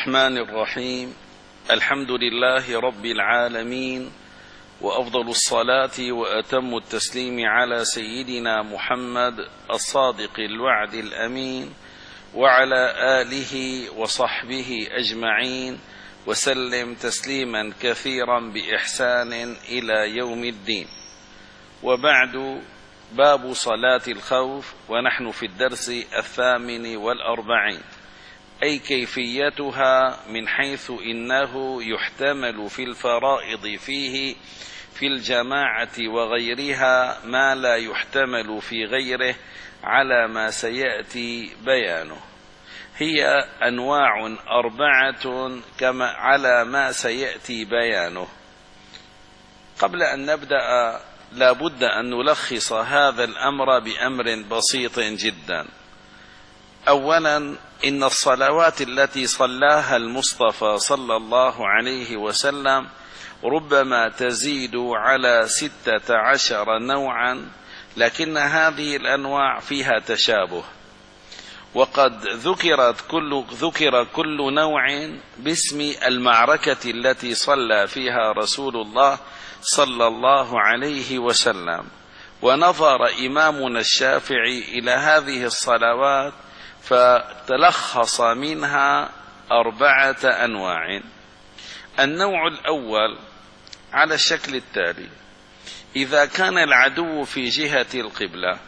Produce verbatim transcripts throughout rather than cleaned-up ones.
الرحمن الرحيم. الحمد لله رب العالمين، وأفضل الصلاة وأتم التسليم على سيدنا محمد الصادق الوعد الأمين، وعلى آله وصحبه أجمعين، وسلم تسليما كثيرا بإحسان إلى يوم الدين. وبعد، باب صلاة الخوف، ونحن في الدرس الثامن والأربعين، أي كيفيتها من حيث إنه يحتمل في الفرائض فيه في الجماعة وغيرها ما لا يحتمل في غيره على ما سيأتي بيانه. هي أنواع أربعة كما على ما سيأتي بيانه. قبل أن نبدأ لا بد أن نلخص هذا الأمر بأمر بسيط جدا. أولا، إن الصلوات التي صلاها المصطفى صلى الله عليه وسلم ربما تزيد على ستة عشر نوعا، لكن هذه الأنواع فيها تشابه، وقد ذكرت كل ذكر كل نوع باسم المعركة التي صلى فيها رسول الله صلى الله عليه وسلم. ونظر إمامنا الشافعي إلى هذه الصلوات فتلخص منها أربعة أنواع. النوع الأول على الشكل التالي: إذا كان العدو في جهة القبلة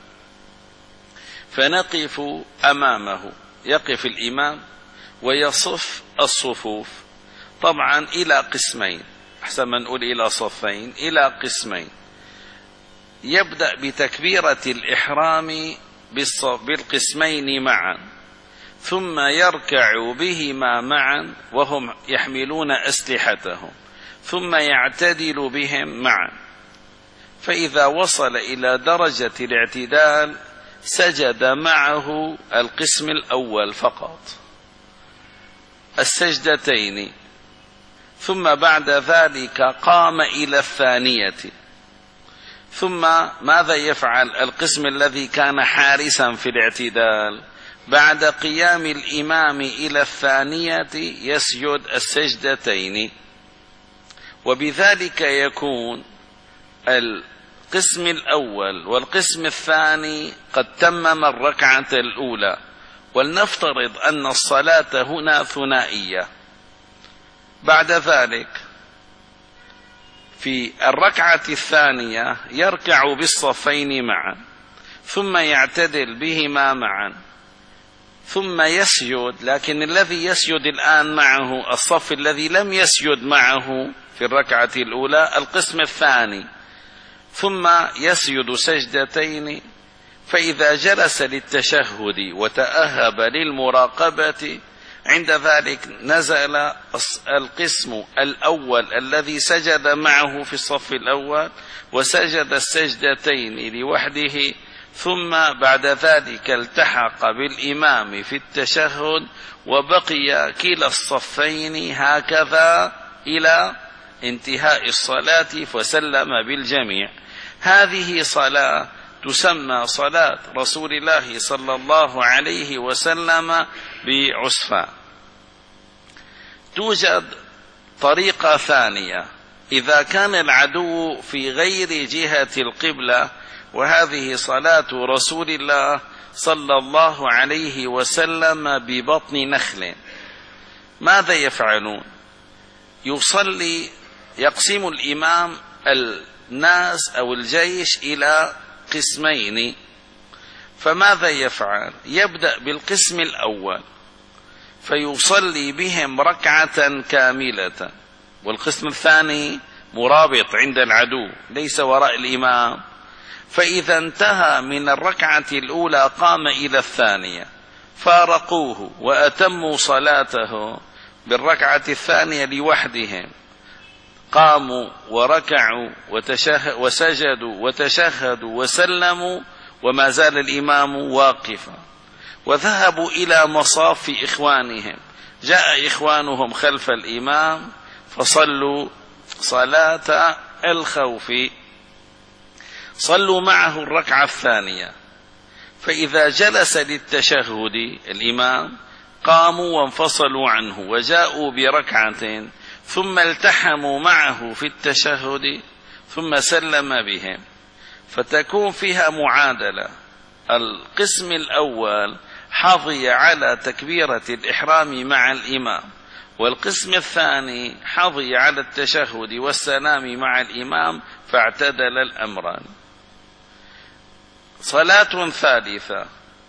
فنقف أمامه، يقف الإمام ويصف الصفوف، طبعا إلى قسمين، أحسن ما نقول إلى صفين، إلى قسمين. يبدأ بتكبيرة الإحرام بالقسمين معا، ثم يركع بهما معا وهم يحملون أسلحتهم، ثم يعتدل بهم معا، فإذا وصل إلى درجة الاعتدال سجد معه القسم الأول فقط السجدتين، ثم بعد ذلك قام إلى الثانية. ثم ماذا يفعل القسم الذي كان حارسا في الاعتدال؟ بعد قيام الإمام إلى الثانية يسجد السجدتين، وبذلك يكون القسم الأول والقسم الثاني قد تمم الركعة الأولى. ولنفترض أن الصلاة هنا ثنائية. بعد ذلك في الركعة الثانية يركع بالصفين معا، ثم يعتدل بهما معا، ثم يسجد، لكن الذي يسجد الآن معه الصف الذي لم يسجد معه في الركعة الأولى القسم الثاني، ثم يسجد سجدتين. فإذا جلس للتشهد وتأهب للمراقبة، عند ذلك نزل القسم الأول الذي سجد معه في الصف الأول وسجد السجدتين لوحده، ثم بعد ذلك التحق بالإمام في التشهد، وبقي كلا الصفين هكذا إلى انتهاء الصلاة فسلم بالجميع. هذه صلاة تسمى صلاة رسول الله صلى الله عليه وسلم بعسفان. توجد طريقة ثانية: إذا كان العدو في غير جهة القبلة، وهذه صلاة رسول الله صلى الله عليه وسلم ببطن نخل، ماذا يفعلون؟ يصلي يقسم الإمام الناس أو الجيش إلى قسمين، فماذا يفعل؟ يبدأ بالقسم الأول فيصلي بهم ركعة كاملة، والقسم الثاني مرابط عند العدو ليس وراء الإمام. فإذا انتهى من الركعة الأولى قام إلى الثانية، فارقوه وأتموا صلاته بالركعة الثانية لوحدهم، قاموا وركعوا وسجدوا وتشهدوا وسلموا، وما زال الإمام واقفا، وذهبوا إلى مصاف إخوانهم. جاء إخوانهم خلف الإمام فصلوا صلاة الخوف، صلوا معه الركعة الثانية. فإذا جلس للتشهد الإمام قاموا وانفصلوا عنه وجاءوا بركعة ثم التحموا معه في التشهد ثم سلم بهم، فتكون فيها معادلة. القسم الأول حظي على تكبيرة الإحرام مع الإمام، والقسم الثاني حظي على التشهد والسلام مع الإمام، فاعتدل الأمران. صلاة ثالثة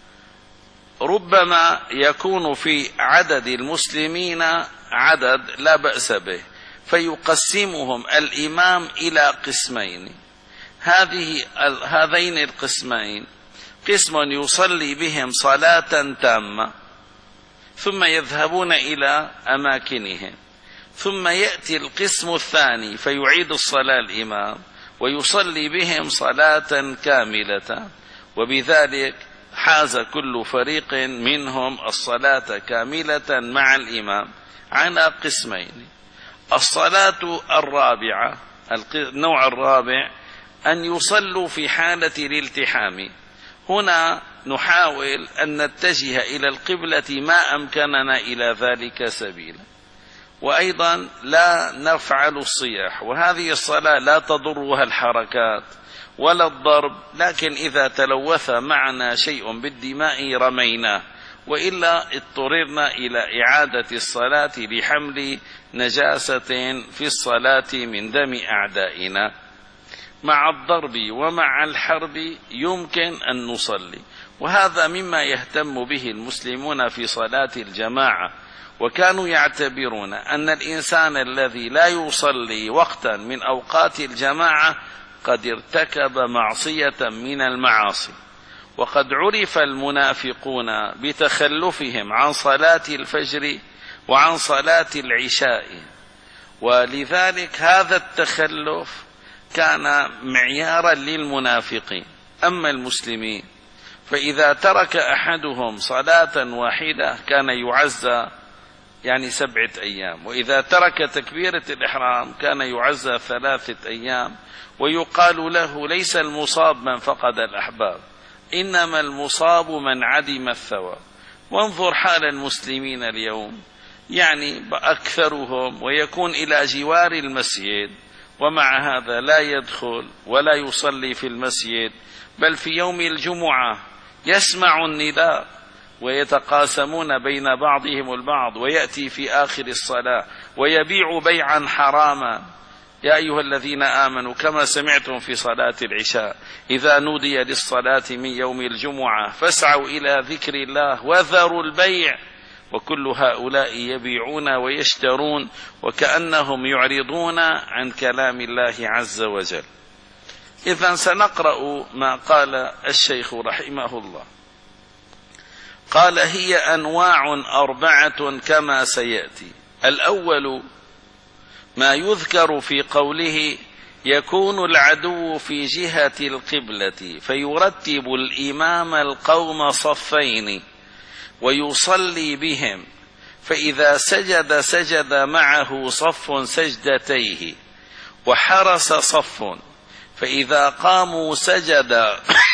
ربما يكون في عدد المسلمين عدد لا بأس به، فيقسمهم الإمام إلى قسمين. هذه هذين القسمين قسم يصلي بهم صلاة تامة ثم يذهبون إلى أماكنهم، ثم يأتي القسم الثاني فيعيد الصلاة الإمام ويصلي بهم صلاة كاملة، وبذلك حاز كل فريق منهم الصلاة كاملة مع الإمام على قسمين. الصلاة الرابعة، النوع الرابع، أن يصلوا في حالة الالتحام. هنا نحاول أن نتجه إلى القبلة ما أمكننا إلى ذلك سبيلا، وأيضا لا نفعل الصياح، وهذه الصلاة لا تضرها الحركات ولا الضرب، لكن إذا تلوث معنا شيء بالدماء رميناه، وإلا اضطررنا إلى إعادة الصلاة لحمل نجاسة في الصلاة من دم أعدائنا. مع الضرب ومع الحرب يمكن أن نصلي، وهذا مما يهتم به المسلمون في صلاة الجماعة، وكانوا يعتبرون أن الإنسان الذي لا يصلي وقتا من أوقات الجماعة قد ارتكب معصية من المعاصي. وقد عرف المنافقون بتخلفهم عن صلاة الفجر وعن صلاة العشاء، ولذلك هذا التخلف كان معيارا للمنافقين. أما المسلمين فإذا ترك أحدهم صلاة واحدة كان يعزى يعني سبعة أيام، وإذا ترك تكبيرة الإحرام كان يعزى ثلاثة أيام. ويقال له ليس المصاب من فقد الأحباب، إنما المصاب من عدم الثواب. وانظر حال المسلمين اليوم، يعني أكثرهم ويكون إلى جوار المسجد، ومع هذا لا يدخل ولا يصلي في المسجد، بل في يوم الجمعة يسمع النداء ويتقاسمون بين بعضهم البعض، ويأتي في آخر الصلاة ويبيع بيعا حراما. يا أيها الذين آمنوا كما سمعتم في صلاة العشاء إذا نودي للصلاة من يوم الجمعة فاسعوا إلى ذكر الله وذروا البيع، وكل هؤلاء يبيعون ويشترون وكأنهم يعرضون عن كلام الله عز وجل. إذن سنقرأ ما قال الشيخ رحمه الله. قال: هي أنواع أربعة كما سيأتي. الأول ما يذكر في قوله: يكون العدو في جهة القبلة فيرتب الإمام القوم صفين ويصلي بهم، فإذا سجد سجد معه صف سجدتيه وحرس صف، فإذا قاموا سجد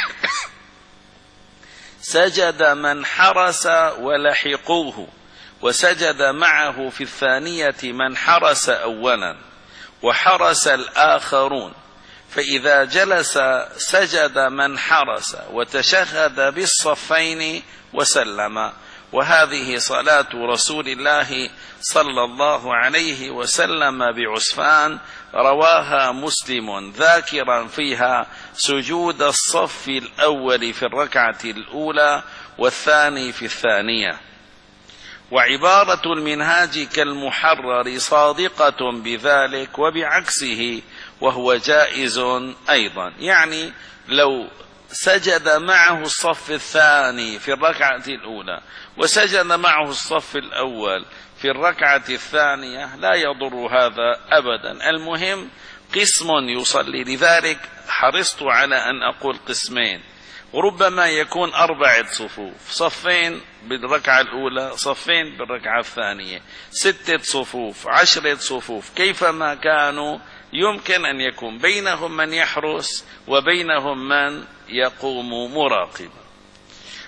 سجد من حرس ولحقوه، وسجد معه في الثانية من حرس أولا وحرس الآخرون، فإذا جلس سجد من حرس وتشهد بالصفين وسلم. وهذه صلاة رسول الله صلى الله عليه وسلم بعسفان، رواها مسلم ذاكرا فيها سجود الصف الأول في الركعة الأولى والثاني في الثانية. وعبارة المنهاج كالمحرر صادقة بذلك وبعكسه، وهو جائز أيضا. يعني لو سجد معه الصف الثاني في الركعة الأولى وسجد معه الصف الأول في الركعة الثانية لا يضر هذا أبدا. المهم قسم يصلي. لذلك حرصت على أن أقول قسمين، وربما يكون أربعة صفوف، صفين بالركعة الأولى، صفين بالركعة الثانية، ستة صفوف، عشرة صفوف، كيفما كانوا يمكن أن يكون بينهم من يحرس وبينهم من يقوم مراقبا.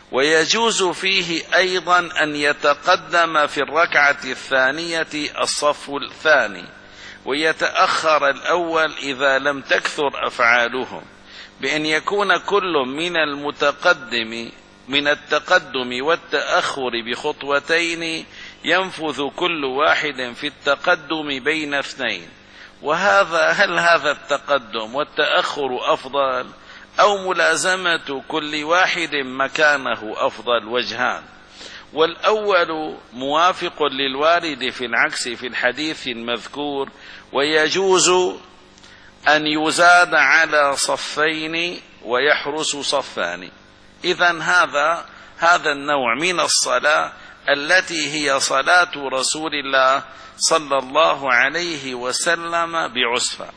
ويجوز فيه أيضا أن يتقدم في الركعة الثانية الصف الثاني ويتأخر الأول إذا لم تكثر أفعالهم، بأن يكون كل من المتقدم من التقدم والتأخر بخطوتين ينفذ كل واحد في التقدم بين اثنين. وهذا هل هذا التقدم والتأخر أفضل أو ملازمة كل واحد مكانه أفضل؟ وجهان، والأول موافق للوارد في العكس في الحديث المذكور، ويجوز أن يزاد على صفين ويحرس صفان. إذن هذا هذا النوع من الصلاة التي هي صلاة رسول الله صلى الله عليه وسلم بعسفة.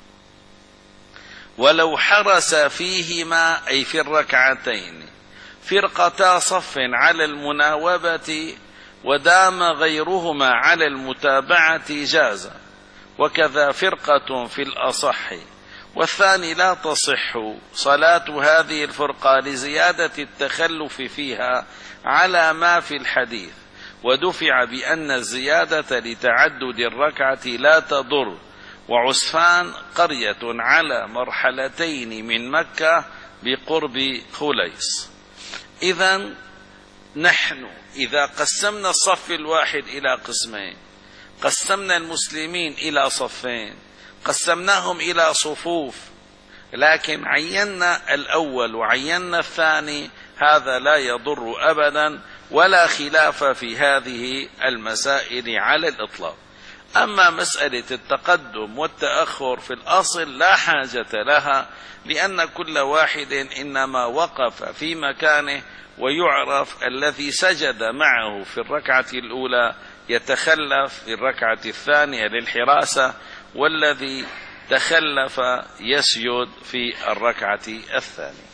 ولو حرس فيهما أي في الركعتين فرقتا صف على المناوبة ودام غيرهما على المتابعة جاز، وكذا فرقة في الأصح، والثاني لا تصح صلاة هذه الفرقة لزيادة التخلف فيها على ما في الحديث، ودفع بأن الزيادة لتعدد الركعة لا تضر. وعسفان قرية على مرحلتين من مكة بقرب خليص. إذن نحن إذا قسمنا الصف الواحد إلى قسمين، قسمنا المسلمين إلى صفين، قسمناهم إلى صفوف، لكن عينا الأول وعينا الثاني، هذا لا يضر أبدا ولا خلاف في هذه المسائل على الإطلاق. أما مسألة التقدم والتأخر في الأصل لا حاجة لها، لأن كل واحد إنما وقف في مكانه، ويعرف الذي سجد معه في الركعة الأولى يتخلف في الركعة الثانية للحراسة، والذي تخلف يسجد في الركعة الثانية.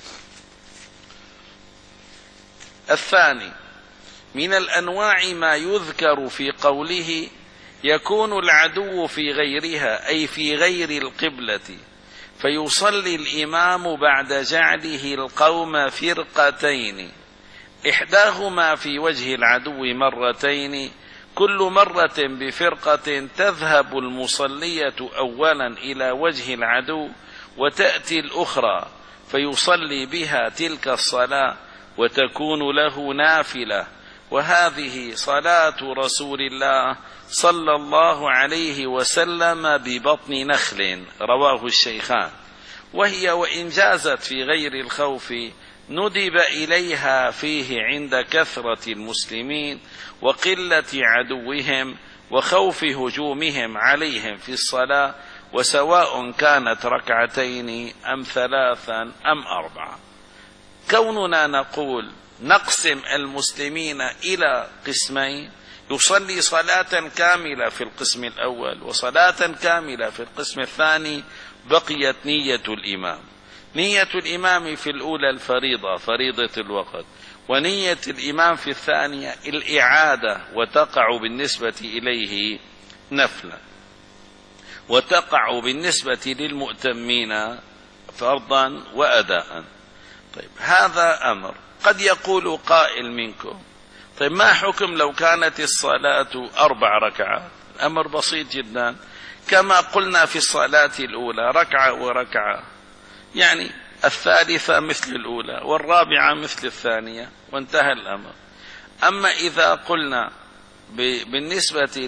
الثاني من الأنواع ما يذكر في قوله يكون العدو في غيرها أي في غير القبلة، فيصلي الإمام بعد جعله القوم فرقتين، إحداهما في وجه العدو مرتين، كل مرة بفرقة، تذهب المصلية أولا إلى وجه العدو وتأتي الأخرى فيصلي بها تلك الصلاة وتكون له نافلة. وهذه صلاة رسول الله صلى الله عليه وسلم ببطن نخل، رواه الشيخان. وهي وإن جازت في غير الخوف ندب إليها فيه عند كثرة المسلمين وقلة عدوهم وخوف هجومهم عليهم في الصلاة، وسواء كانت ركعتين أم ثلاثا أم أربعة. كوننا نقول نقسم المسلمين إلى قسمين، يصلي صلاة كاملة في القسم الأول وصلاة كاملة في القسم الثاني، بقيت نية الإمام. نية الإمام في الأولى الفريضة فريضة الوقت، ونية الإمام في الثانية الإعادة، وتقع بالنسبة إليه نفلا، وتقع بالنسبة للمؤتمين فرضا وأداء. طيب هذا أمر. قد يقول قائل منكم طيب ما حكم لو كانت الصلاة أربع ركعات؟ أمر بسيط جدا، كما قلنا في الصلاة الأولى ركعة وركعة، يعني الثالثة مثل الأولى والرابعة مثل الثانية وانتهى الأمر. أما إذا قلنا بالنسبة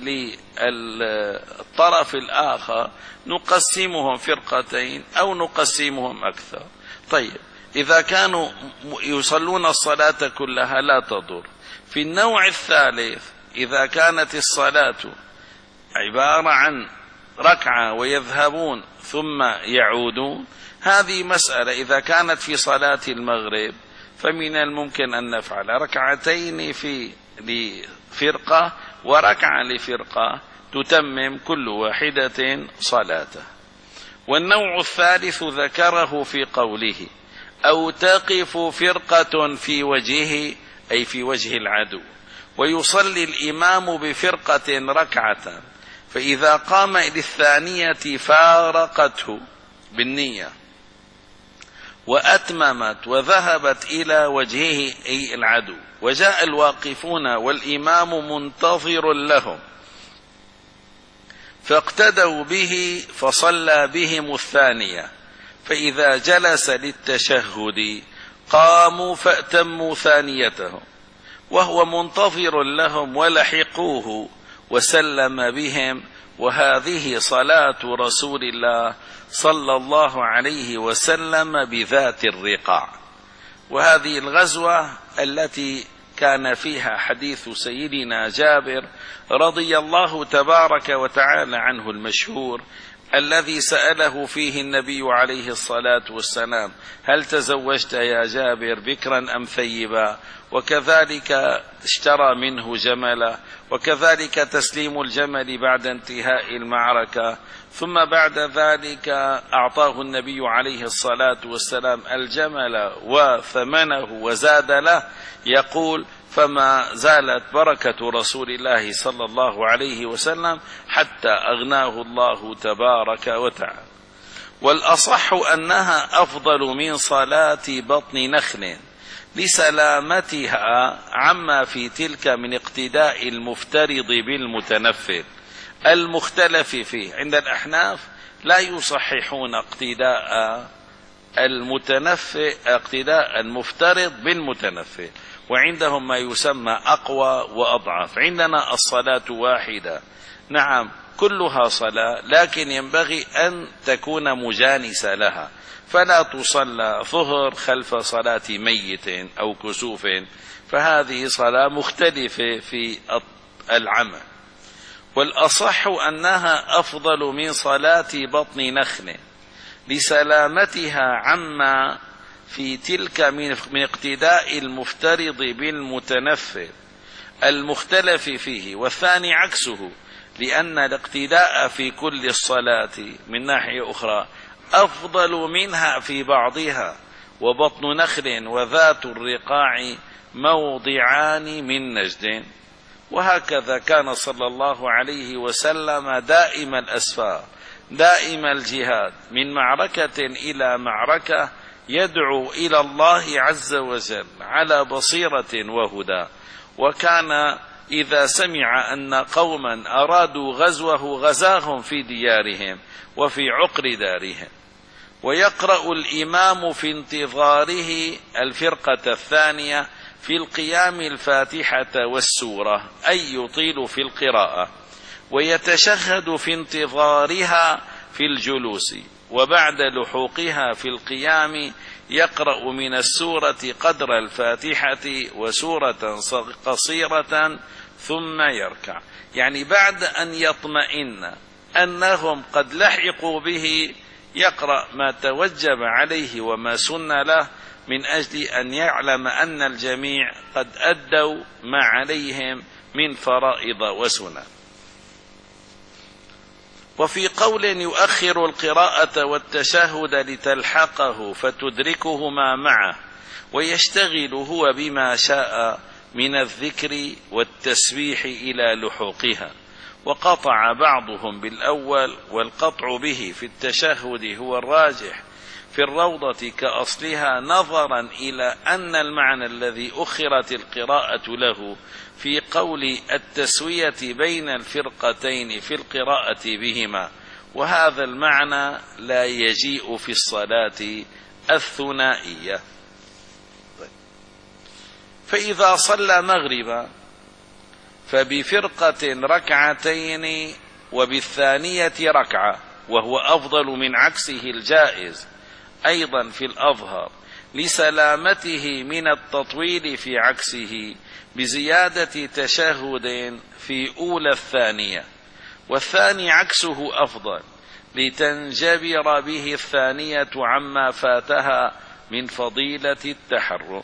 للطرف الآخر نقسمهم فرقتين أو نقسمهم أكثر، طيب إذا كانوا يصلون الصلاة كلها لا تضر. في النوع الثالث إذا كانت الصلاة عبارة عن ركعة ويذهبون ثم يعودون، هذه مسألة. إذا كانت في صلاة المغرب فمن الممكن أن نفعل ركعتين في لفرقة وركعة لفرقة، تتمم كل واحدة صلاته. والنوع الثالث ذكره في قوله أو تقف فرقة في وجهه أي في وجه العدو، ويصلي الإمام بفرقة ركعة، فإذا قام للثانية فارقته بالنية، وأتممت وذهبت إلى وجهه أي العدو، وجاء الواقفون والإمام منتظر لهم، فاقتدوا به فصلى بهم الثانية، فإذا جلس للتشهد قاموا فأتموا ثانيتهم وهو منتظر لهم ولحقوه وسلم بهم. وهذه صلاة رسول الله صلى الله عليه وسلم بذات الرقاع. وهذه الغزوة التي كان فيها حديث سيدنا جابر رضي الله تبارك وتعالى عنه المشهور، الذي سأله فيه النبي عليه الصلاة والسلام: هل تزوجت يا جابر بكرا أم ثيبا؟ وكذلك اشترى منه جملا، وكذلك تسليم الجمل بعد انتهاء المعركة. ثم بعد ذلك أعطاه النبي عليه الصلاة والسلام الجمل وثمنه وزاد له، يقول: فما زالت بركة رسول الله صلى الله عليه وسلم حتى أغناه الله تبارك وتعالى. والأصح أنها أفضل من صلاة بطن نخل لسلامتها عما في تلك من اقتداء المفترض بالمتنفل المختلف فيه. عند الأحناف لا يصححون اقتداء المتنفل اقتداء المفترض بالمتنفل، وعندهم ما يسمى أقوى وأضعف. عندنا الصلاة واحدة، نعم كلها صلاة، لكن ينبغي أن تكون مجانسة لها، فلا تصلى ظهر خلف صلاة ميت أو كسوف، فهذه صلاة مختلفة في العمل. والأصح أنها أفضل من صلاة بطن نخل لسلامتها عما في تلك من اقتداء المفترض بالمتنفل المختلف فيه. والثاني عكسه، لأن الاقتداء في كل الصلاة من ناحية أخرى أفضل منها في بعضها. وبطن نخل وذات الرقاع موضعان من نجد. وهكذا كان صلى الله عليه وسلم دائم الأسفار، دائم الجهاد، من معركة إلى معركة يدعو إلى الله عز وجل على بصيرة وهدى. وكان إذا سمع أن قوما أرادوا غزوه غزاهم في ديارهم وفي عقر دارهم. ويقرأ الإمام في انتظاره الفرقة الثانية في القيام الفاتحة والسورة، أي يطيل في القراءة، ويتشهد في انتظارها في الجلوس، وبعد لحوقها في القيام يقرأ من السورة قدر الفاتحة وسورة قصيرة ثم يركع. يعني بعد أن يطمئن أنهم قد لحقوا به يقرأ ما توجب عليه وما سن له، من أجل أن يعلم أن الجميع قد أدوا ما عليهم من فرائض وسنن. وفي قول يؤخر القراءة والتشهد لتلحقه فتدركهما معه، ويشتغل هو بما شاء من الذكر والتسبيح إلى لحوقها. وقطع بعضهم بالأول، والقطع به في التشهد هو الراجح في الروضة كأصلها، نظرا إلى أن المعنى الذي أخرت القراءة له في قول التسوية بين الفرقتين في القراءة بهما، وهذا المعنى لا يجيء في الصلاة الثنائية. فإذا صلى مغربا فبفرقة ركعتين وبالثانية ركعة، وهو أفضل من عكسه الجائز أيضا في الأظهر، لسلامته من التطويل في عكسه، بزيادة تشهد في أولى الثانية، والثاني عكسه أفضل لتنجبر به الثانية عما فاتها من فضيلة التحرم.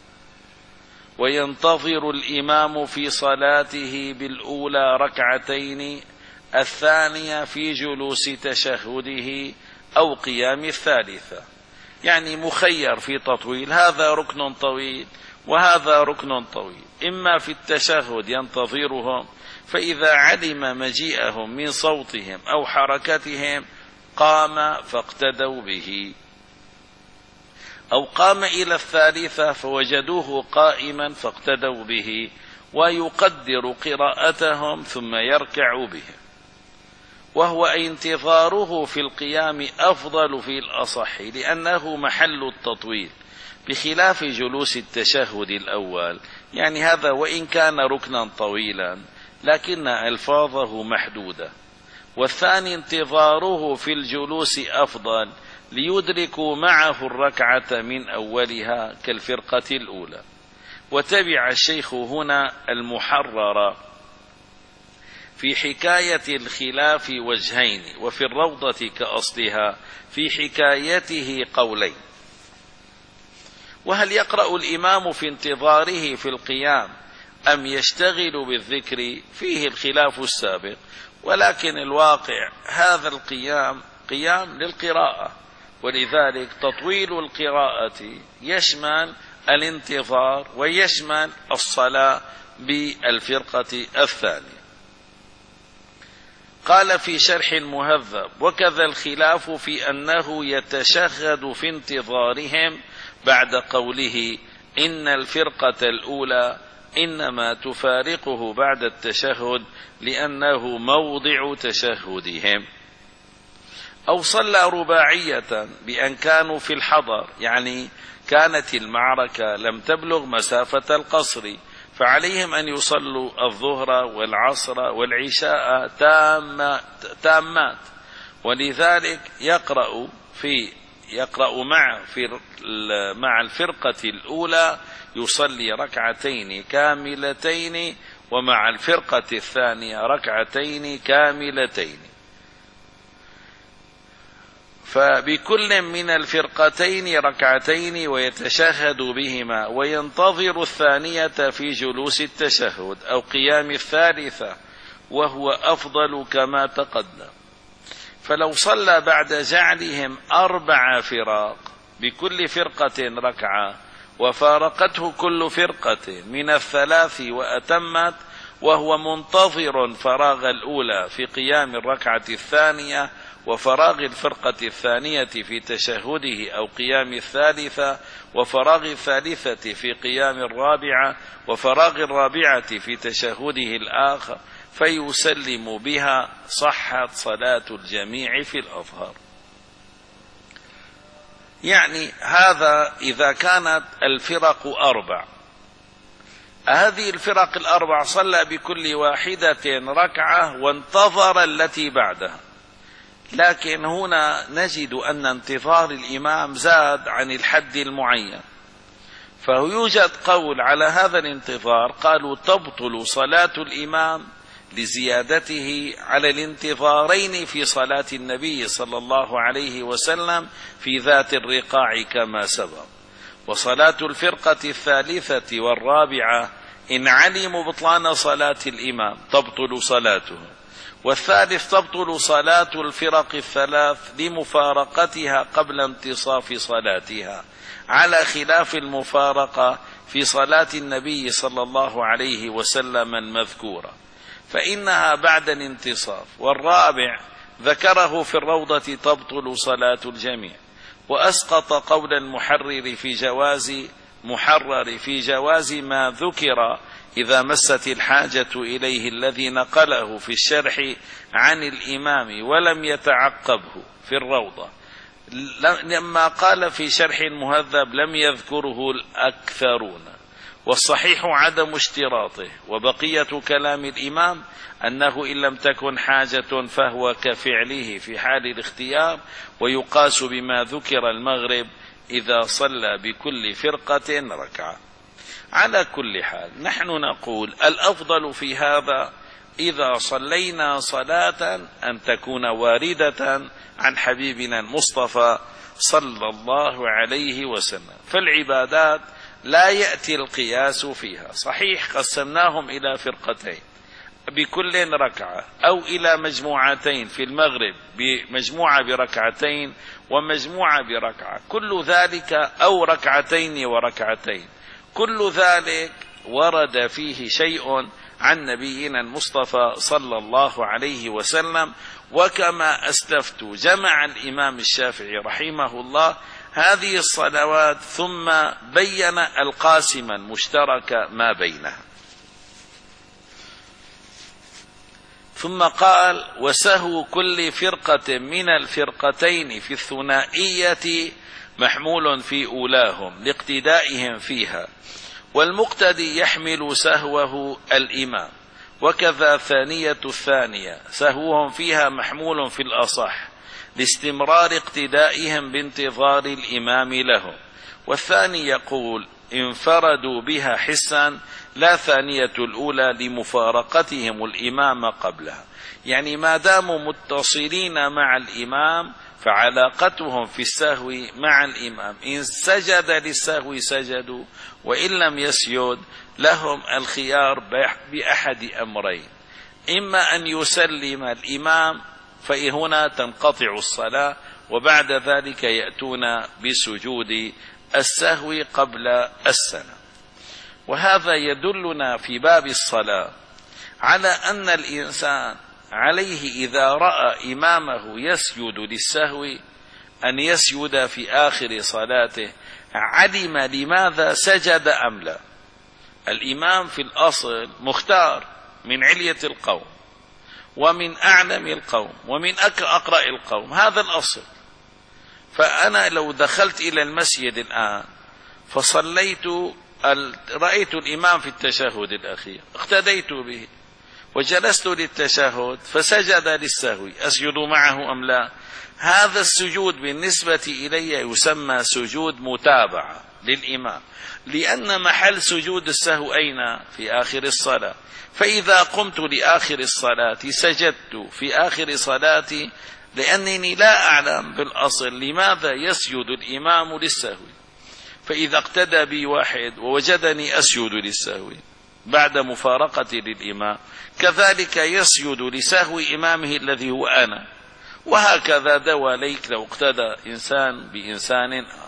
وينتظر الإمام في صلاته بالأولى ركعتين، الثانية في جلوس تشهده أو قيام الثالثة، يعني مخير في تطويل، هذا ركن طويل وهذا ركن طويل. إما في التشهد ينتظرهم، فإذا علم مجيئهم من صوتهم أو حركتهم قام فاقتدوا به. أو قام إلى الثالثة فوجدوه قائما فاقتدوا به، ويقدر قراءتهم ثم يركع بهم، وهو انتظاره في القيام أفضل في الأصح لأنه محل التطويل، بخلاف جلوس التشهد الأول، يعني هذا وإن كان ركنا طويلا لكن ألفاظه محدودة. والثاني انتظاره في الجلوس أفضل ليدركوا معه الركعة من أولها كالفرقة الأولى. وتبع الشيخ هنا المحرر في حكاية الخلاف وجهين، وفي الروضة كأصلها في حكايته قولين. وهل يقرأ الإمام في انتظاره في القيام أم يشتغل بالذكر؟ فيه الخلاف السابق، ولكن الواقع هذا القيام قيام للقراءة، ولذلك تطويل القراءة يشمل الانتظار ويشمل الصلاة بالفرقة الثانية. قال في شرح المهذب: وكذا الخلاف في أنه يتشهد في انتظارهم بعد قوله إن الفرقة الأولى إنما تفارقه بعد التشهد لأنه موضع تشهدهم. أو صلى رباعية بأن كانوا في الحضر، يعني كانت المعركة لم تبلغ مسافة القصر، فعليهم أن يصلوا الظهر والعصر والعشاء تامات، ولذلك يقرأ في يقرأ مع في مع الفرقة الأولى يصلي ركعتين كاملتين، ومع الفرقة الثانية ركعتين كاملتين. فبكل من الفرقتين ركعتين ويتشهد بهما، وينتظر الثانية في جلوس التشهد أو قيام الثالثة، وهو أفضل كما تقدم. فلو صلى بعد جعلهم أربع فراق بكل فرقة ركعة وفارقته كل فرقة من الثلاث وأتمت، وهو منتظر فراغ الأولى في قيام الركعة الثانية وفراغ الفرقة الثانية في تشهده أو قيام الثالثة وفراغ الثالثة في قيام الرابعة وفراغ الرابعة في تشهده الآخر، فيسلم بها، صحت صلاة الجميع في الأظهر. يعني هذا إذا كانت الفرق أربع، هذه الفرق الأربع صلى بكل واحدة ركعة وانتظر التي بعدها، لكن هنا نجد أن انتظار الإمام زاد عن الحد المعين، فيوجد قول على هذا الانتظار، قالوا تبطل صلاة الإمام لزيادته على الانتظارين في صلاة النبي صلى الله عليه وسلم في ذات الرقاع كما سبق. وصلاة الفرقة الثالثة والرابعة إن علموا بطلان صلاة الإمام تبطل صلاته، والثالث تبطل صلاة الفرق الثلاث لمفارقتها قبل انتصاف صلاتها، على خلاف المفارقة في صلاة النبي صلى الله عليه وسلم المذكورة، فإنها بعد الانتصاف. والرابع ذكره في الروضة تبطل صلاة الجميع، وأسقط قول المحرر في جواز محرر في جواز ما ذكر إذا مست الحاجة إليه الذي نقله في الشرح عن الإمام ولم يتعقبه في الروضة، لما قال في شرح المهذب لم يذكره الأكثرون. والصحيح عدم اشتراطه، وبقية كلام الإمام أنه إن لم تكن حاجة فهو كفعله في حال الاختيار، ويقاس بما ذكر المغرب إذا صلى بكل فرقة ركعة. على كل حال نحن نقول الأفضل في هذا إذا صلينا صلاة أن تكون واردة عن حبيبنا المصطفى صلى الله عليه وسلم، فالعبادات لا يأتي القياس فيها. صحيح قسمناهم إلى فرقتين بكل ركعة، أو إلى مجموعتين في المغرب بمجموعة بركعتين ومجموعة بركعة، كل ذلك أو ركعتين وركعتين، كل ذلك ورد فيه شيء عن نبينا المصطفى صلى الله عليه وسلم. وكما أسلفت جمع الإمام الشافعي رحمه الله هذه الصلوات، ثم بين القاسم المشترك ما بينها. ثم قال: وسهو كل فرقة من الفرقتين في الثنائية محمول في أولاهم لاقتدائهم فيها، والمقتدي يحمل سهوه الإمام، وكذا ثانية الثانية سهوهم فيها محمول في الأصح لاستمرار اقتدائهم بانتظار الإمام لهم. والثاني يقول: انفردوا بها حسا لا ثانية الأولى لمفارقتهم الإمام قبلها، يعني ما داموا متصلين مع الإمام فعلاقتهم في السهو مع الإمام، إن سجد للسهو سجدوا، وإن لم يسجد لهم الخيار بأحد أمرين: إما أن يسلم الإمام فهنا تنقطع الصلاة، وبعد ذلك يأتون بسجود السهو قبل السلام. وهذا يدلنا في باب الصلاة على أن الإنسان عليه إذا رأى إمامه يسجد للسهو أن يسجد في آخر صلاته، علم لماذا سجد أم لا. الإمام في الأصل مختار من علية القوم ومن أعلم القوم ومن أقرأ القوم، هذا الأصل. فأنا لو دخلت إلى المسجد الآن فصليت، رأيت الإمام في التشهد الأخير اقتديت به وجلست للتشهد فسجد للسهو، أسجد معه أم لا؟ هذا السجود بالنسبة إلي يسمى سجود متابعة للإمام، لأن محل سجود السهو أين؟ في آخر الصلاة. فإذا قمت لآخر الصلاة سجدت في آخر صلاتي، لأنني لا أعلم بالأصل لماذا يسجد الإمام للسهو. فإذا اقتدى بي واحد ووجدني أسجد للسهو بعد مفارقتي للإمام، كذلك يسجد لسهو إمامه الذي هو أنا، وهكذا دواليك لو اقتدى إنسان بإنسان آخر.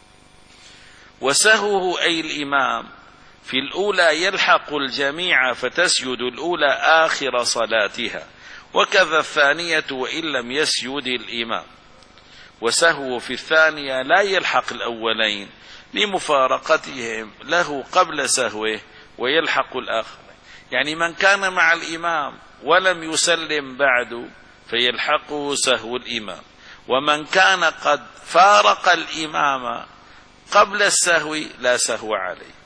وسهوه أي الإمام في الأولى يلحق الجميع فتسجد الأولى آخر صلاتها، وكذا الثانية وإن لم يسجد الإمام. وسهو في الثانية لا يلحق الأولين لمفارقتهم له قبل سهوه، ويلحق الآخر. يعني من كان مع الإمام ولم يسلم بعد فيلحقه سهو الإمام، ومن كان قد فارق الإمام قبل السهو لا سهو عليه.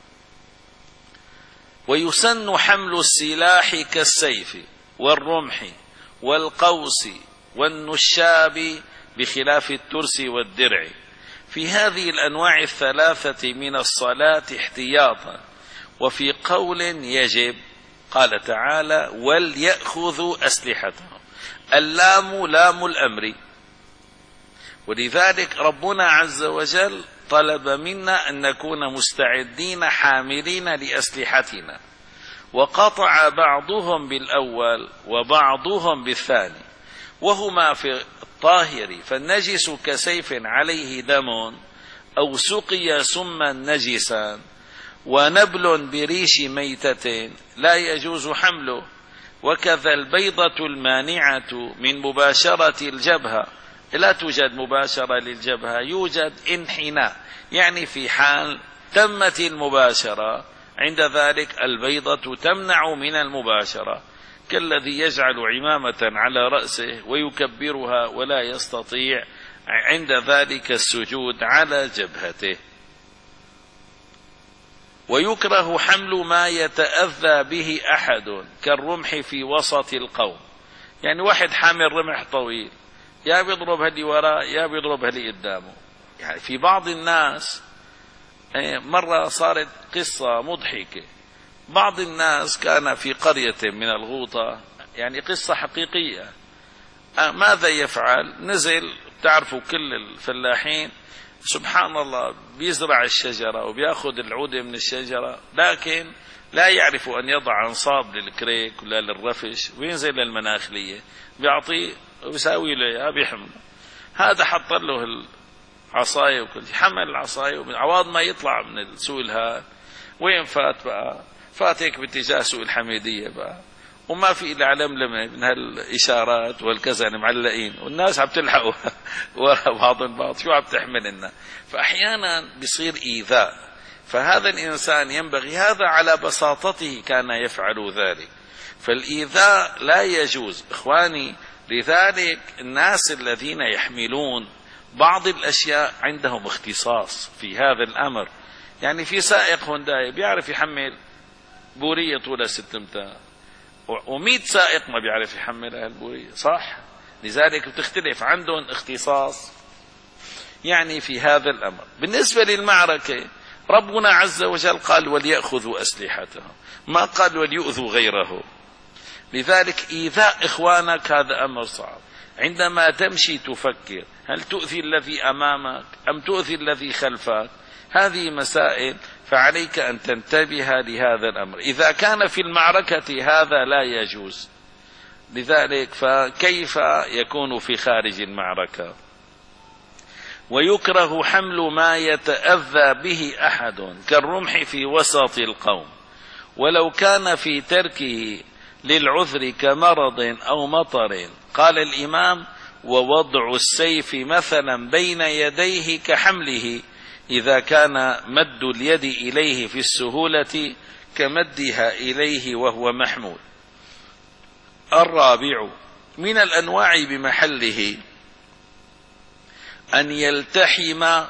ويسن حمل السلاح كالسيف والرمح والقوس والنشاب بخلاف الترس والدرع في هذه الأنواع الثلاثة من الصلاة احتياطا. وفي قول يجب قال تعالى: وليأخذوا أسلحتهم، اللام لام الأمر، ولذلك ربنا عز وجل طلب منا أن نكون مستعدين حاملين لأسلحتنا، وقطع بعضهم بالأول وبعضهم بالثاني، وهما في الطاهر، فالنجس كسيف عليه دم أو سقي سما نجسا، ونبل بريش ميتة لا يجوز حمله، وكذا البيضة المانعة من مباشرة الجبهة، لا توجد مباشرة للجبهة، يوجد انحناء، يعني في حال تمت المباشرة عند ذلك البيضة تمنع من المباشرة، كالذي يجعل عمامة على رأسه ويكبرها ولا يستطيع عند ذلك السجود على جبهته. ويكره حمل ما يتأذى به أحد كالرمح في وسط القوم، يعني واحد حامل رمح طويل، يا بيضربها اللي وراء يا بيضربها اللي قدامه. يعني في بعض الناس مرة صارت قصة مضحكة، بعض الناس كان في قرية من الغوطة، يعني قصة حقيقية. ماذا يفعل؟ نزل، تعرفوا كل الفلاحين سبحان الله بيزرع الشجرة وبيأخذ العودة من الشجرة، لكن لا يعرف أن يضع أنصاب للكريك ولا للرفش، وينزل للمناخلية بيعطيه ويساوي له بيحمل. هذا حط له العصاية وكل شيء، حمل العصاية وعوض ما يطلع من السوق الهاد وين فات بقى؟ فات هيك باتجاه سوق الحميدية بقى، وما في إلا علملمة من هالإشارات والكذا معلقين، والناس عم تلحقوا ورا بعض البعض، شو عم تحمل لنا؟ فأحيانا بيصير إيذاء، فهذا الإنسان ينبغي، هذا على بساطته كان يفعل ذلك، فالإيذاء لا يجوز إخواني. لذلك الناس الذين يحملون بعض الأشياء عندهم اختصاص في هذا الأمر. يعني في سائق هونداي بيعرف يحمل بورية طولها ست امتار، ومئة سائق ما بيعرف يحمل هالبورية، صح؟ لذلك بتختلف، عندهم اختصاص يعني في هذا الأمر. بالنسبة للمعركة ربنا عز وجل قال وليأخذوا أسلحتهم، ما قال وليؤذوا غيره. لذلك إيذاء إخوانك هذا أمر صعب. عندما تمشي تفكر هل تؤذي الذي أمامك أم تؤذي الذي خلفك، هذه مسائل، فعليك أن تنتبه لهذا الأمر. إذا كان في المعركة هذا لا يجوز، لذلك فكيف يكون في خارج المعركة؟ ويكره حمل ما يتأذى به أحد كالرمح في وسط القوم، ولو كان في تركه للعذر كمرض أو مطر. قال الإمام ووضع السيف مثلا بين يديه كحمله إذا كان مد اليد إليه في السهولة كمدها إليه وهو محمول. الرابع من الأنواع بمحله أن يلتحم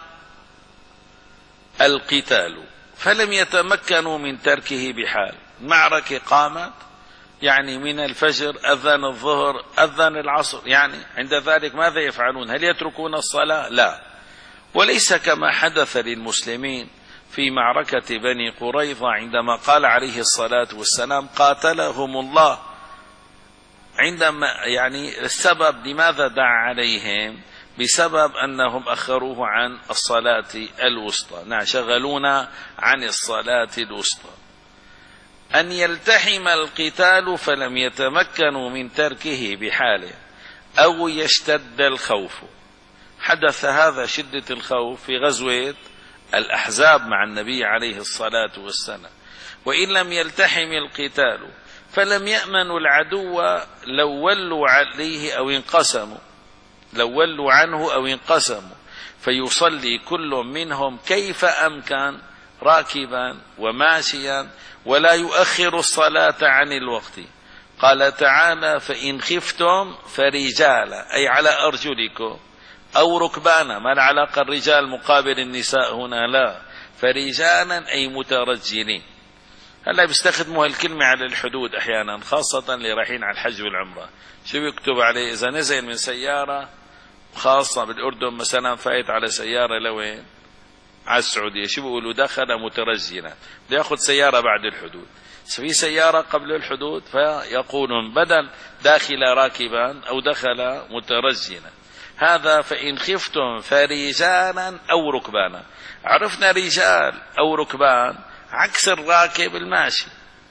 القتال فلم يتمكنوا من تركه بحال. معركة قامت يعني من الفجر أذان الظهر أذان العصر، يعني عند ذلك ماذا يفعلون؟ هل يتركون الصلاة؟ لا. وليس كما حدث للمسلمين في معركة بني قريظة عندما قال عليه الصلاة والسلام قاتلهم الله، عندما يعني السبب لماذا دعا عليهم؟ بسبب أنهم أخروه عن الصلاة الوسطى، نعم شغلونا عن الصلاة الوسطى. أن يلتحم القتال فلم يتمكنوا من تركه بحاله، أو يشتد الخوف. حدث هذا شدة الخوف في غزوة الأحزاب مع النبي عليه الصلاة والسلام. وإن لم يلتحم القتال فلم يأمنوا العدو لو ولوا عليه أو انقسموا لو ولوا عنه أو انقسموا، فيصلي كل منهم كيف أمكن راكبا وماشيا ولا يؤخر الصلاة عن الوقت. قال تعالى فإن خفتم فرجالا، أي على أرجلكم، أو ركبانا، ما العلاقة الرجال مقابل النساء هنا؟ لا، فرجالا أي مترجلين. هلا بيستخدموا هالكلمة على الحدود أحيانا، خاصة اللي رايحين على الحج والعمرة. شو بيكتب عليه؟ إذا نزل من سيارة خاصة بالأردن مثلا فايت على سيارة لوين؟ على السعودية، شو بيقولوا؟ دخل مترجلا، بده ياخذ سيارة بعد الحدود. في سيارة قبل الحدود فيقولون بدل داخل راكبا أو دخل مترجلا. هذا فإن خفتم فرجالا أو ركبانا. عرفنا رجال أو ركبان عكس الراكب الماشي،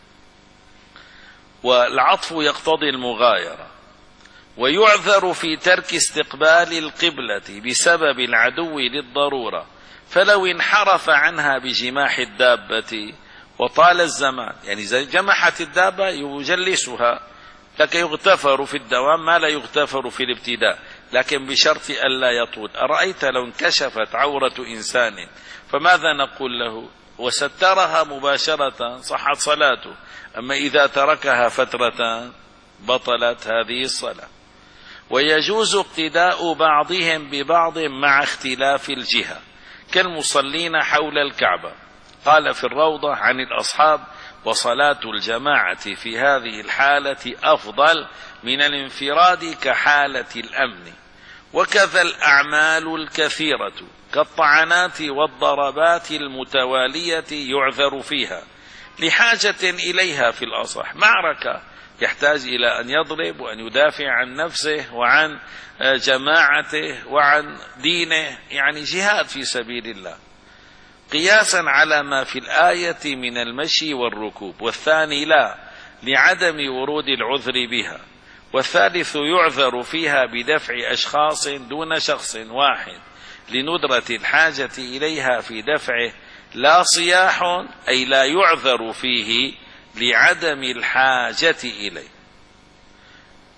والعطف يقتضي المغايرة. ويعذر في ترك استقبال القبلة بسبب العدو للضرورة، فلو انحرف عنها بجماح الدابة وطال الزمان، يعني إذا جمحت الدابة يجلسها، لكن يغتفر في الدوام ما لا يغتفر في الابتداء، لكن بشرط ألا يطول. أرأيت لو انكشفت عورة إنسان فماذا نقول له؟ وسترها مباشرة صحت صلاته، أما إذا تركها فترة بطلت هذه الصلاة. ويجوز اقتداء بعضهم ببعض مع اختلاف الجهة كالمصلين حول الكعبة. قال في الروضة عن الأصحاب وصلاة الجماعة في هذه الحالة أفضل من الانفراد كحالة الأمن. وكذا الأعمال الكثيرة كالطعنات والضربات المتوالية يعذر فيها لحاجة إليها في الأصح. معركة يحتاج إلى أن يضرب وأن يدافع عن نفسه وعن جماعته وعن دينه، يعني جهاد في سبيل الله، قياسا على ما في الآية من المشي والركوب. والثاني لا، لعدم ورود العذر بها. والثالث يعذر فيها بدفع أشخاص دون شخص واحد لندرة الحاجة إليها في دفعه، لا صياح أي لا يعذر فيه لعدم الحاجة إليه.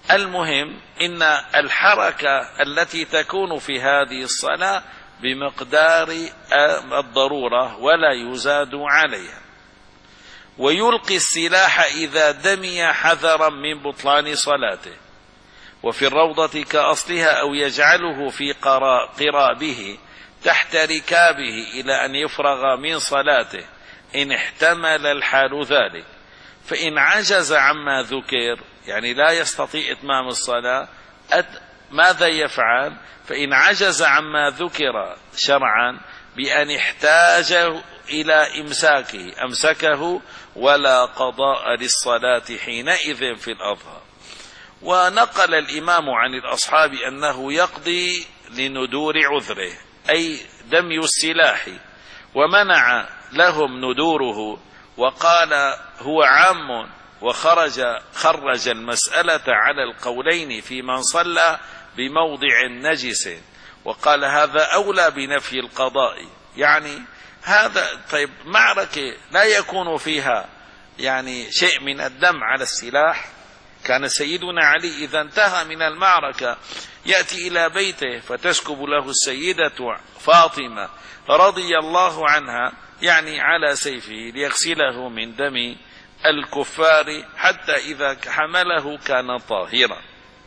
المهم إن الحركة التي تكون في هذه الصلاة بمقدار الضرورة ولا يزاد عليها. ويلقي السلاح إذا دمي حذرا من بطلان صلاته، وفي الروضة كأصلها، أو يجعله في قرابه تحت ركابه إلى أن يفرغ من صلاته إن احتمل الحال ذلك. فإن عجز عما ذكر، يعني لا يستطيع إتمام الصلاة، ماذا يفعل؟ فإن عجز عما ذكر شرعا بأن احتاج إلى إمساكه أمسكه، ولا قضاء للصلاة حينئذ في الأظهر. ونقل الإمام عن الأصحاب أنه يقضي لندور عذره، أي دمي السلاح، ومنع لهم ندوره، وقال هو عام، وخرج خرج المسألة على القولين في من صلى بموضع نجس، وقال هذا أولى بنفي القضاء. يعني هذا طيب معركة لا يكون فيها يعني شيء من الدم على السلاح. كان سيدنا علي إذا انتهى من المعركة يأتي إلى بيته فتسكب له السيدة فاطمة رضي الله عنها يعني على سيفه ليغسله من دم الكفار، حتى إذا حمله كان طاهرا.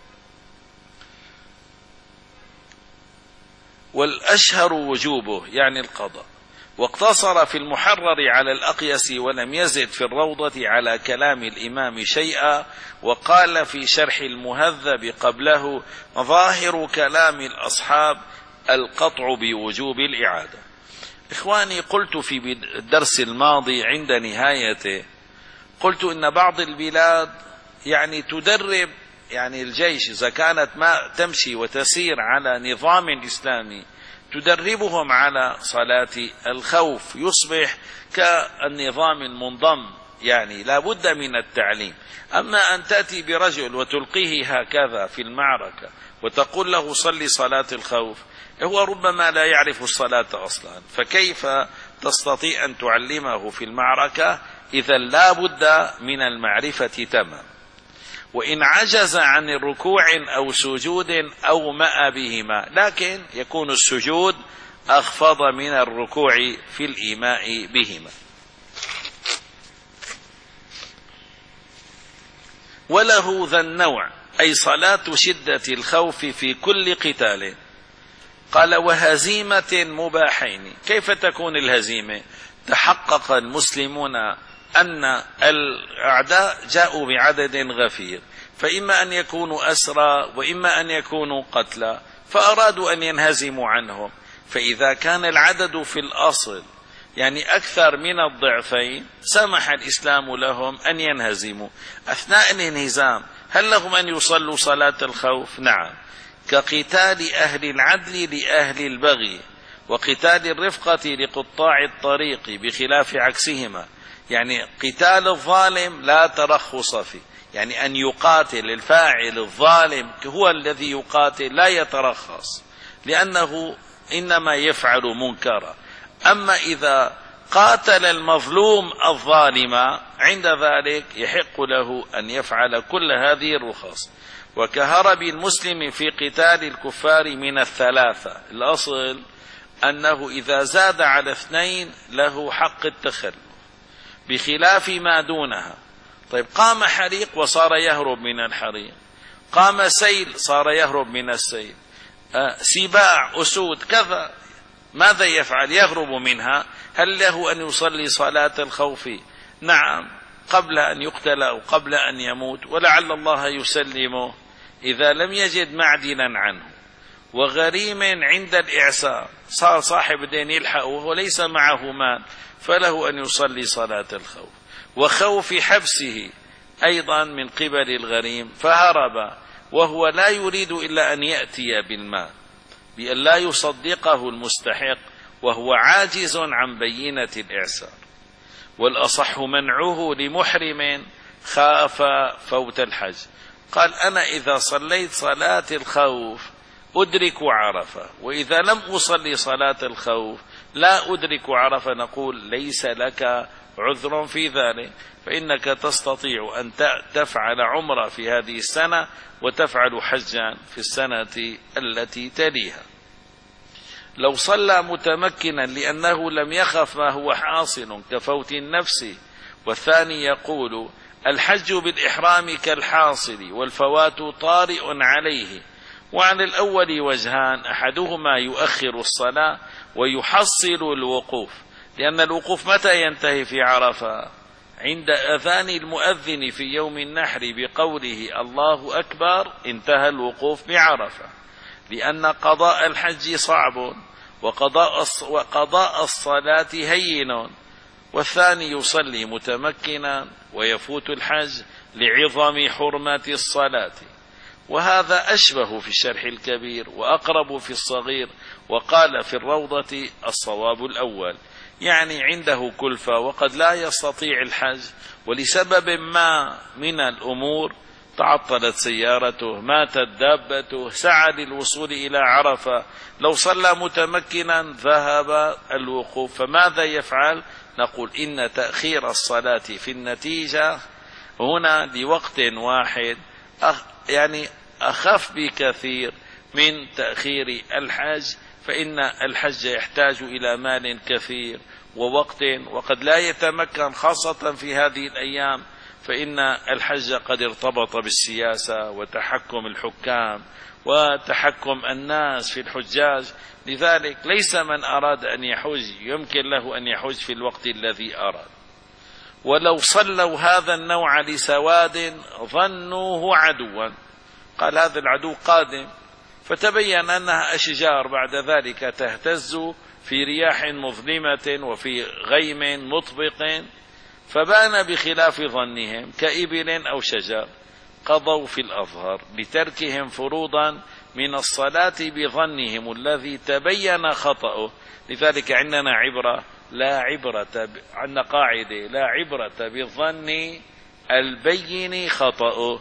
والأشهر وجوبه يعني القضاء. واقتصر في المحرر على الأقيس، ولم يزد في الروضة على كلام الإمام شيئا. وقال في شرح المهذب قبله ظاهر كلام الأصحاب القطع بوجوب الإعادة. إخواني، قلت في الدرس الماضي عند نهايته، قلت إن بعض البلاد يعني تدرب يعني الجيش إذا كانت ما تمشي وتسير على نظام إسلامي تدربهم على صلاة الخوف، يصبح كالنظام المنضم، يعني لا بد من التعليم. أما أن تأتي برجل وتلقيه هكذا في المعركة وتقول له صلي صلاة الخوف، هو ربما لا يعرف الصلاة أصلا، فكيف تستطيع أن تعلمه في المعركة؟ إذا لا بد من المعرفة تمام. وإن عجز عن الركوع أو سجود أو مأ بهما، لكن يكون السجود أخفض من الركوع في الإيماء بهما. وله ذا النوع، أي صلاة شدة الخوف في كل قتال. قال وهزيمة مباحين. كيف تكون الهزيمة؟ تحقق المسلمون أن الأعداء جاءوا بعدد غفير، فإما أن يكونوا أسرى وإما أن يكونوا قتلى، فأرادوا أن ينهزموا عنهم. فإذا كان العدد في الأصل يعني أكثر من الضعفين، سمح الإسلام لهم أن ينهزموا. أثناء الانهزام هل لهم أن يصلوا صلاة الخوف؟ نعم، كقتال أهل العدل لأهل البغي، وقتال الرفقة لقطاع الطريق، بخلاف عكسهما. يعني قتال الظالم لا ترخص فيه، يعني أن يقاتل الفاعل الظالم هو الذي يقاتل، لا يترخص، لأنه إنما يفعل منكرا. أما إذا قاتل المظلوم الظالم، عند ذلك يحق له أن يفعل كل هذه الرخص. وكهرب المسلم في قتال الكفار من الثلاثة، الأصل أنه إذا زاد على اثنين له حق التخلف، بخلاف ما دونها. طيب قام حريق وصار يهرب من الحريق، قام سيل صار يهرب من السيل، أه سباع أسود كذا، ماذا يفعل؟ يهرب منها. هل له أن يصلي صلاة الخوف؟ نعم، قبل أن يقتل أو قبل أن يموت، ولعل الله يسلمه إذا لم يجد معدلا عنه. وغريم عند الإعسار، صار صاحب دين يلحقه وهو ليس معه مال، فله أن يصلي صلاة الخوف. وخوف حبسه أيضا من قبل الغريم، فهرب وهو لا يريد إلا أن يأتي بالمال، بأن لا يصدقه المستحق، وهو عاجز عن بينة الإعسار. والأصح منعه لمحرم خاف فوت الحج. قال أنا إذا صليت صلاة الخوف أدرك عرفة، وإذا لم أصلي صلاة الخوف لا أدرك عرفة، نقول ليس لك عذر في ذلك، فإنك تستطيع أن تفعل عمرة في هذه السنة وتفعل حجا في السنة التي تليها. لو صلى متمكنا لأنه لم يخف ما هو حاصل كفوت النفس، والثاني يقول الحج بالإحرام كالحاصل والفوات طارئ عليه. وعن الأول وجهان، أحدهما يؤخر الصلاة ويحصل الوقوف، لأن الوقوف متى ينتهي في عرفة؟ عند أذان المؤذن في يوم النحر بقوله الله أكبر انتهى الوقوف بعرفة، لأن قضاء الحج صعب وقضاء وقضاء الصلاة هين. والثاني يصلي متمكنا ويفوت الحج لعظم حرمة الصلاة. وهذا أشبه في الشرح الكبير وأقرب في الصغير. وقال في الروضة الصواب الأول، يعني عنده كلفة وقد لا يستطيع الحج ولسبب ما من الأمور، تعطلت سيارته، ماتت دابته، سعى للوصول إلى عرفة، لو صلى متمكنا ذهب الوقوف، فماذا يفعل؟ نقول إن تأخير الصلاة في النتيجة هنا لوقت واحد يعني أخف بكثير من تأخير الحج، فإن الحج يحتاج إلى مال كثير ووقت، وقد لا يتمكن خاصة في هذه الأيام، فإن الحج قد ارتبط بالسياسة وتحكم الحكام وتحكم الناس في الحجاج. لذلك ليس من أراد أن يحج يمكن له أن يحج في الوقت الذي أراد. ولو صلوا هذا النوع لسواد ظنوه عدوا، قال هذا العدو قادم، فتبين أنها أشجار بعد ذلك تهتز في رياح مظلمة وفي غيم مطبق، فبان بخلاف ظنهم كإبل أو شجر، قضوا في الأظهر بتركهم فروضا من الصلاة بظنهم الذي تبين خطأه. لذلك عندنا عبرة لا عبرة عندنا قاعدة لا عبرة بالظن البين خطأه.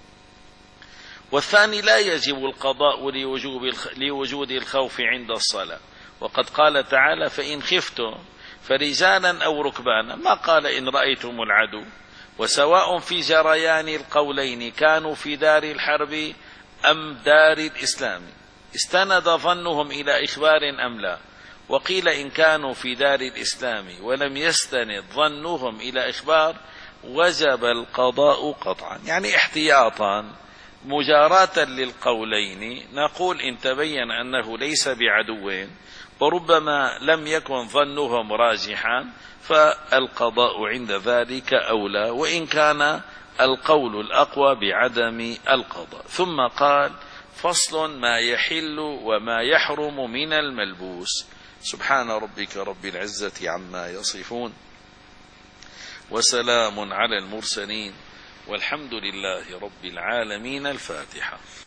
والثاني لا يجب القضاء لوجوب لوجود الخوف عند الصلاة، وقد قال تعالى فإن خفتم فرجالا أو ركبانا، ما قال إن رأيتم العدو. وسواء في جريان القولين كانوا في دار الحرب أم دار الإسلام، استند ظنهم إلى إخبار أم لا. وقيل إن كانوا في دار الإسلام ولم يستند ظنهم إلى إخبار وجب القضاء قطعا، يعني احتياطا مجاراة للقولين نقول إن تبين أنه ليس بعدو وربما لم يكن ظنهم راجحا فالقضاء عند ذلك أولى، وإن كان القول الأقوى بعدم القضاء. ثم قال فصل ما يحل وما يحرم من الملبوس. سبحان ربك رب العزة عما يصفون وسلام على المرسلين والحمد لله رب العالمين. الفاتحة.